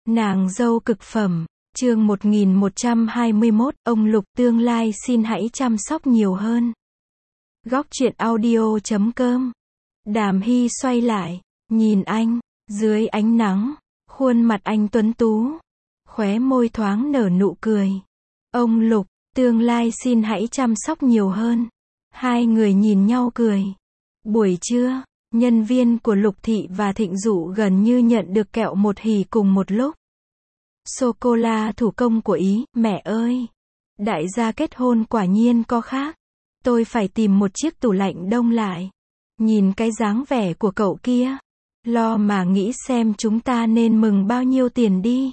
Nàng dâu cực phẩm, chương 1121, ông Lục tương lai xin hãy chăm sóc nhiều hơn. Góc truyện audio.com. Đàm Hy xoay lại, nhìn anh, dưới ánh nắng, khuôn mặt anh tuấn tú, khóe môi thoáng nở nụ cười. Ông Lục, tương lai xin hãy chăm sóc nhiều hơn. Hai người nhìn nhau cười. Buổi trưa, nhân viên của Lục Thị và Thịnh Dụ gần như nhận được kẹo một hì cùng một lúc. Sô-cô-la thủ công của Ý, mẹ ơi! Đại gia kết hôn quả nhiên có khác. Tôi phải tìm một chiếc tủ lạnh đông lại. Nhìn cái dáng vẻ của cậu kia. Lo mà nghĩ xem chúng ta nên mừng bao nhiêu tiền đi.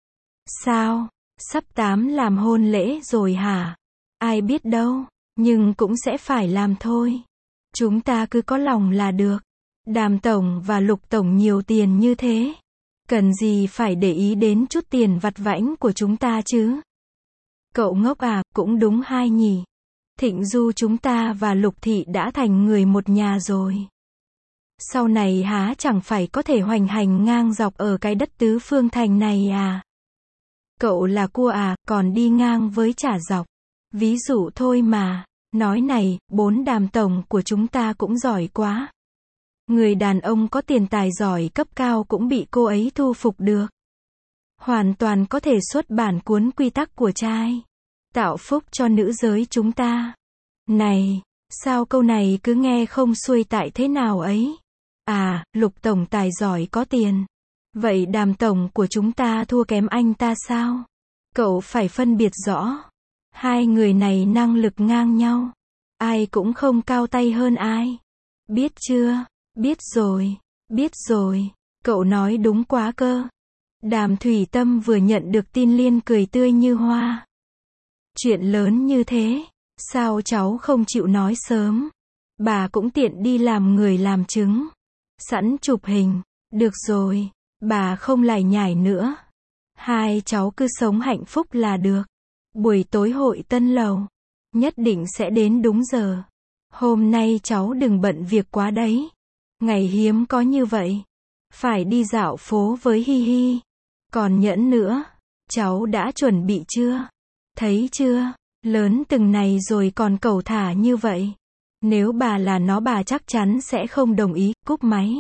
Sao? Sắp làm hôn lễ rồi hả? Ai biết đâu, nhưng cũng sẽ phải làm thôi. Chúng ta cứ có lòng là được. Đàm tổng và Lục tổng nhiều tiền như thế. Cần gì phải để ý đến chút tiền vặt vãnh của chúng ta chứ? Cậu ngốc à, cũng đúng hai nhỉ. Thịnh Du chúng ta và Lục Thị đã thành người một nhà rồi. Sau này há chẳng phải có thể hoành hành ngang dọc ở cái đất tứ phương thành này à? Cậu là cua à, còn đi ngang với chả dọc. Ví dụ thôi mà. Nói này, 4 Đàm tổng của chúng ta cũng giỏi quá. Người đàn ông có tiền tài giỏi cấp cao cũng bị cô ấy thu phục được. Hoàn toàn có thể xuất bản cuốn quy tắc của trai. Tạo phúc cho nữ giới chúng ta. Này, sao câu này cứ nghe không xuôi tại thế nào ấy? À, Lục tổng tài giỏi có tiền. Vậy Đàm tổng của chúng ta thua kém anh ta sao? Cậu phải phân biệt rõ. Hai người này năng lực ngang nhau. Ai cũng không cao tay hơn ai. Biết chưa? Biết rồi. Biết rồi. Cậu nói đúng quá cơ. Đàm Thủy Tâm vừa nhận được tin liên cười tươi như hoa. Chuyện lớn như thế. Sao cháu không chịu nói sớm? Bà cũng tiện đi làm người làm chứng. Sẵn chụp hình. Được rồi. Bà không lải nhải nữa. Hai cháu cứ sống hạnh phúc là được. Buổi tối hội tân lầu. Nhất định sẽ đến đúng giờ. Hôm nay cháu đừng bận việc quá đấy. Ngày hiếm có như vậy. Phải đi dạo phố với Hi Hi. Còn nhẫn nữa. Cháu đã chuẩn bị chưa? Thấy chưa? Lớn từng này rồi còn cẩu thả như vậy. Nếu bà là nó bà chắc chắn sẽ không đồng ý, cúp máy.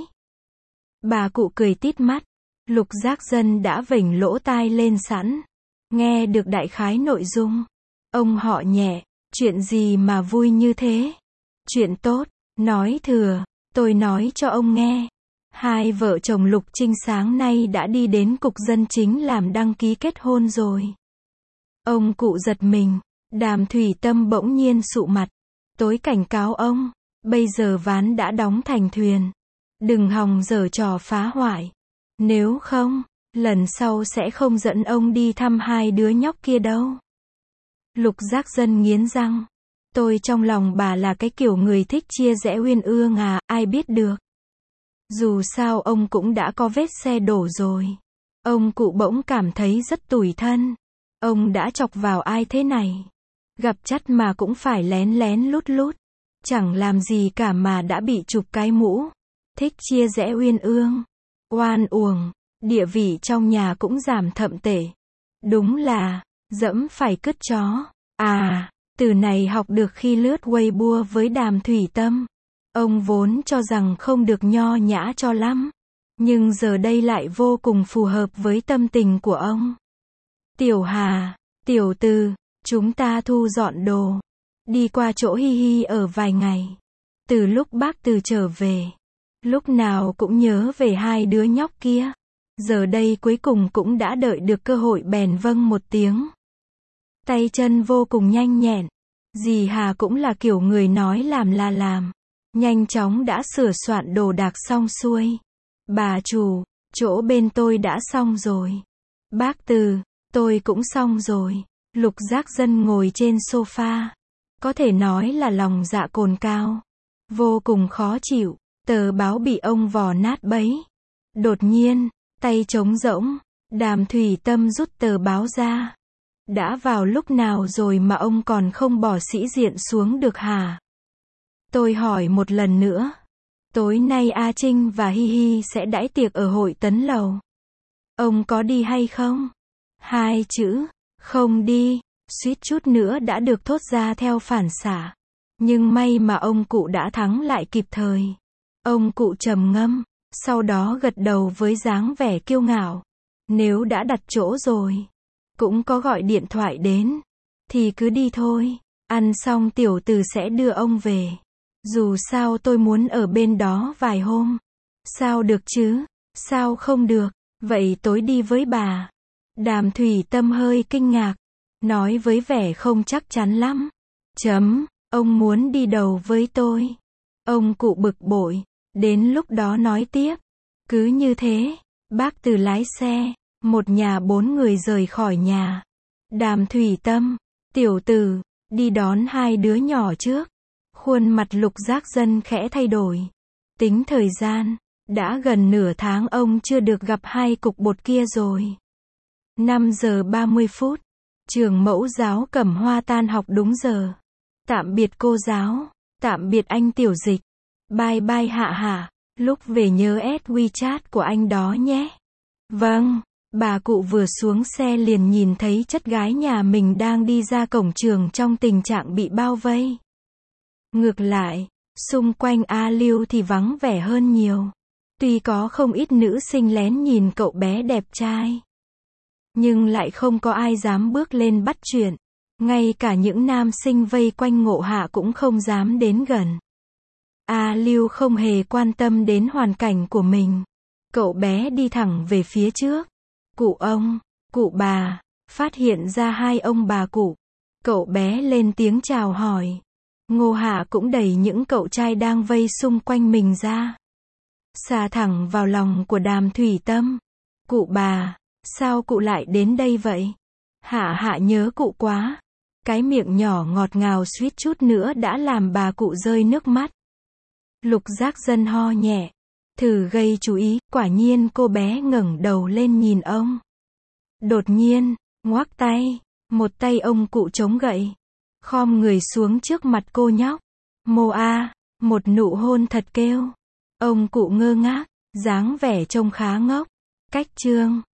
Bà cụ cười tít mắt. Lục Giác Dân đã vểnh lỗ tai lên sẵn. Nghe được đại khái nội dung. Ông họ nhẹ. Chuyện gì mà vui như thế? Chuyện tốt. Nói thừa. Tôi nói cho ông nghe. Hai vợ chồng Lục Trinh sáng nay đã đi đến cục dân chính làm đăng ký kết hôn rồi. Ông cụ giật mình. Đàm Thủy Tâm bỗng nhiên sụ mặt. Tối cảnh cáo ông. Bây giờ ván đã đóng thành thuyền. Đừng hòng giở trò phá hoại. Nếu không, lần sau sẽ không dẫn ông đi thăm hai đứa nhóc kia đâu. Lục Giác Dân nghiến răng. Tôi trong lòng bà là cái kiểu người thích chia rẽ uyên ương à, ai biết được. Dù sao ông cũng đã có vết xe đổ rồi. Ông cụ bỗng cảm thấy rất tủi thân. Ông đã chọc vào ai thế này? Gặp chắc mà cũng phải lén lén lút lút. Chẳng làm gì cả mà đã bị chụp cái mũ. Thích chia rẽ uyên ương. Oan uổng. Địa vị trong nhà cũng giảm thậm tệ. Đúng là, dẫm phải cứt chó. À, từ này học được khi lướt Weibo với Đàm Thủy Tâm. Ông vốn cho rằng không được nho nhã cho lắm. Nhưng giờ đây lại vô cùng phù hợp với tâm tình của ông. Tiểu Hà, tiểu Từ, chúng ta thu dọn đồ. Đi qua chỗ Hi Hi ở vài ngày. Từ lúc bác Từ trở về. Lúc nào cũng nhớ về hai đứa nhóc kia. Giờ đây cuối cùng cũng đã đợi được cơ hội bèn vâng một tiếng. Tay chân vô cùng nhanh nhẹn. Dì Hà cũng là kiểu người nói làm là làm. Nhanh chóng đã sửa soạn đồ đạc xong xuôi. Bà chủ, chỗ bên tôi đã xong rồi. Bác Từ, tôi cũng xong rồi. Lục Giác Dân ngồi trên sofa. Có thể nói là lòng dạ cồn cao. Vô cùng khó chịu. Tờ báo bị ông vò nát bấy. Đột nhiên, tay trống rỗng. Đàm Thủy Tâm rút tờ báo ra. Đã vào lúc nào rồi mà ông còn không bỏ sĩ diện xuống được hả? Tôi hỏi một lần nữa. Tối nay A Trinh và Hi Hi sẽ đãi tiệc ở hội Tấn Lầu. Ông có đi hay không? Hai chữ, không đi, suýt chút nữa đã được thốt ra theo phản xạ. Nhưng may mà ông cụ đã thắng lại kịp thời. Ông cụ trầm ngâm, sau đó gật đầu với dáng vẻ kiêu ngạo. Nếu đã đặt chỗ rồi, cũng có gọi điện thoại đến, thì cứ đi thôi. Ăn xong tiểu tử sẽ đưa ông về. Dù sao tôi muốn ở bên đó vài hôm. Sao được chứ? Sao không được? Vậy tối đi với bà. Đàm Thủy Tâm hơi kinh ngạc, nói với vẻ không chắc chắn lắm. Ông muốn đi đầu với tôi. Ông cụ bực bội, đến lúc đó nói tiếp. Cứ như thế, bác Từ lái xe, một nhà 4 người rời khỏi nhà. Đàm Thủy Tâm, tiểu tử, đi đón hai đứa nhỏ trước. Khuôn mặt Lục Giác Dân khẽ thay đổi. Tính thời gian, đã gần nửa tháng ông chưa được gặp hai cục bột kia rồi. 5 giờ 30 phút, trường mẫu giáo Cẩm Hoa tan học đúng giờ. Tạm biệt cô giáo, tạm biệt anh Tiểu Dịch. Bye bye Hạ Hạ, lúc về nhớ add WeChat của anh đó nhé. Vâng, bà cụ vừa xuống xe liền nhìn thấy chất gái nhà mình đang đi ra cổng trường trong tình trạng bị bao vây. Ngược lại, xung quanh A Lưu thì vắng vẻ hơn nhiều. Tuy có không ít nữ sinh lén nhìn cậu bé đẹp trai, nhưng lại không có ai dám bước lên bắt chuyện. Ngay cả những nam sinh vây quanh Ngộ Hạ cũng không dám đến gần. A Lưu không hề quan tâm đến hoàn cảnh của mình. Cậu bé đi thẳng về phía trước. Cụ ông, cụ bà, phát hiện ra hai ông bà cụ. Cậu bé lên tiếng chào hỏi. Ngô Hạ cũng đẩy những cậu trai đang vây xung quanh mình ra. Xà thẳng vào lòng của Đàm Thủy Tâm. Cụ bà, sao cụ lại đến đây vậy? Hạ Hạ nhớ cụ quá. Cái miệng nhỏ ngọt ngào suýt chút nữa đã làm bà cụ rơi nước mắt. Lục Giác Dân ho nhẹ, thử gây chú ý, quả nhiên cô bé ngẩng đầu lên nhìn ông. Đột nhiên, ngoắc tay, một tay ông cụ chống gậy, khom người xuống trước mặt cô nhóc. Mô a, một nụ hôn thật kêu. Ông cụ ngơ ngác, dáng vẻ trông khá ngốc. Cách chương